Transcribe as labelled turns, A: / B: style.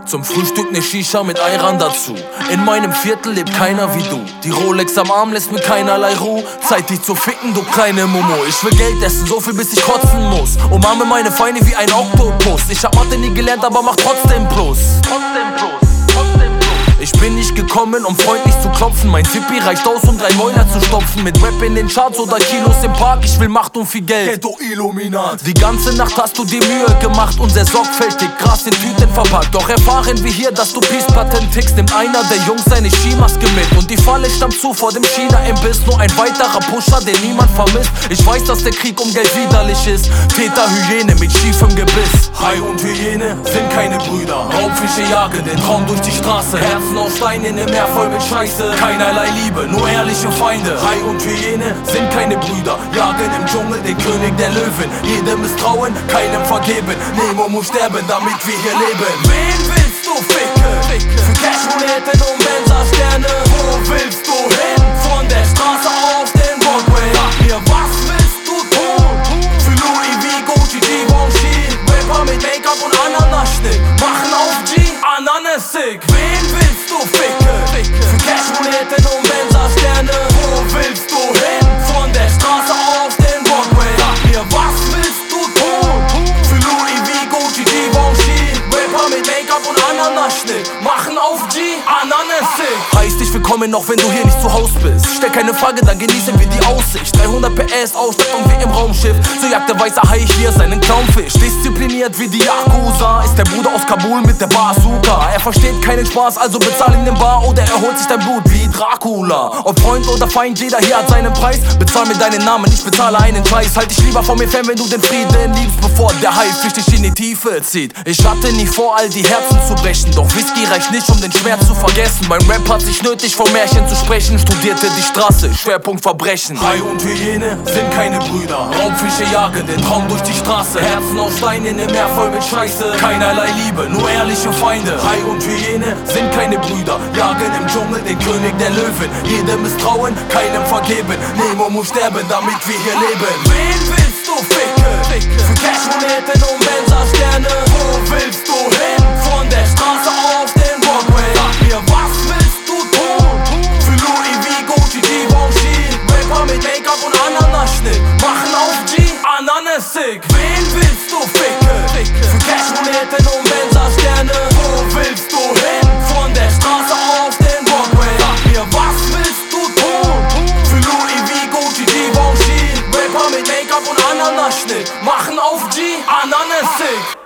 A: Zum Frühstück ne Shisha mit Ayran dazu. In meinem Viertel lebt keiner wie du. Die Rolex am Arm lässt mir keinerlei Ruhe. Zeit dich zu ficken, du kleine Momo. Ich will Geld essen, so viel bis ich kotzen muss. Umarme meine Feinde wie ein Oktopus. Ich hab Mathe nie gelernt, aber mach trotzdem Plus. Ich bin nicht gekommen, um freundlich zu klopfen. Mein Zippi reicht aus, um 3 Mäuler zu stopfen. Mit Rap in den Charts oder Kilos im Park. Ich will Macht und viel Geld.
B: Ghetto Illuminat.
A: Die ganze Nacht hast du dir Mühe gemacht und sehr sorgfältig Gras in Tüten verpackt. Doch erfahren wir hier, dass du Peace-Patent tickst. Nimmt einer der Jungs seine Skimaske mit. Und die Falle stammt zu vor dem China-Imbiss. Nur ein weiterer Pusher, den niemand vermisst. Ich weiß, dass der Krieg um Geld widerlich ist. Täter-Hyäne mit schiefem Gebiss.
B: Hai und Hyäne sind keine Brüder.
A: Raubfische jagen den Traum durch die Straße. Herzen aus Stein in dem Meer voll mit Scheiße. Keinerlei Liebe, nur ehrliche Feinde.
B: Hai und Hyäne sind keine Brüder. Jagen im Dschungel den König der Löwen. Jedem misstrauen, keinem vergeben. Nemo muss sterben, damit wir hier leben.
A: Wen willst du ficken?
B: Für Cash-Moneten und Mensa-Sterne. Wo willst du hin? Von der Straße auf den Broadway.
A: Sag mir, was willst du tun?
B: Für Louis V, Gucci, Givenchy. Rapper mit Make-up und Ananasschnitt. Machen auf G, Ananas-Sick.
A: Wen willst du ficken?
B: Für Cash-Moneten und Mensa-Sterne. Wo willst du hin? Von der Straße auf den Broadway.
A: Sag mir, was willst du tun?
B: Für Louis V, Gucci, Givenchy. Rapper mit Make-up und Ananasschnitt. Machen auf G, Ananas-Sick.
A: Heiß dich willkommen, auch wenn du hier nicht zu Haus bist. Stell keine Frage, dann genießen wir die Aussicht. 300 PS Ausstattung wie im Raumschiff. So jagt der weiße Hai hier seinen Clownfisch. Diszipliniert wie die Yakuza. Ist der Bruder aus Kabul mit der Bazooka. Er versteht keinen Spaß, also bezahl ihn den Bar. Oder er holt sich dein Blut wie Dracula. Ob Freund oder Feind, jeder hier hat seinen Preis. Bezahl mir deinen Namen, ich bezahle einen Scheiß. Halt dich lieber vor mir fern, wenn du den Frieden liebst, bevor der Hai dich in die Tiefe zieht. Ich hatte nie vor, all die Herzen zu brechen. Doch Whisky reicht nicht, um den Schmerz zu vergessen. Mein Rap hat sich nötig, vom Märchen zu sprechen. Studierte die Straße, Schwerpunkt Verbrechen.
B: Hai und Hyäne sind keine Brüder.
A: Raubfische jagen den Traum durch die Straße.
B: Herzen aus Stein in dem Meer voll mit Scheiße.
A: Keinerlei Liebe, nur ehrliche Feinde.
B: Hai und Hyäne sind keine Brüder. Jagen im Dschungel den König der Löwen. Jedem misstrauen, keinem vergeben. Nemo muss sterben, damit wir hier leben.
A: Wen willst du ficken?
B: Für Cash-Moneten und Mensa-Sterne. Wo willst du hin? Von der Straße auf den Broadway.
A: Sag mir, was willst du tun?
B: Für Louis V, Gucci, Givenchy. Rapper mit Make-up und Ananasschnitt. Machen auf G, Ananas-Sick.
A: Wen willst du ficken?
B: Für Cash-Moneten und Mensa-Sterne. Wo willst du hin? Von der Straße auf den Broadway.
A: Sag mir, was willst du tun?
B: Für Louis V, Gucci, Givenchy. Rapper mit Make-up und Ananasschnitt. Machen auf G, Ananas-Sick.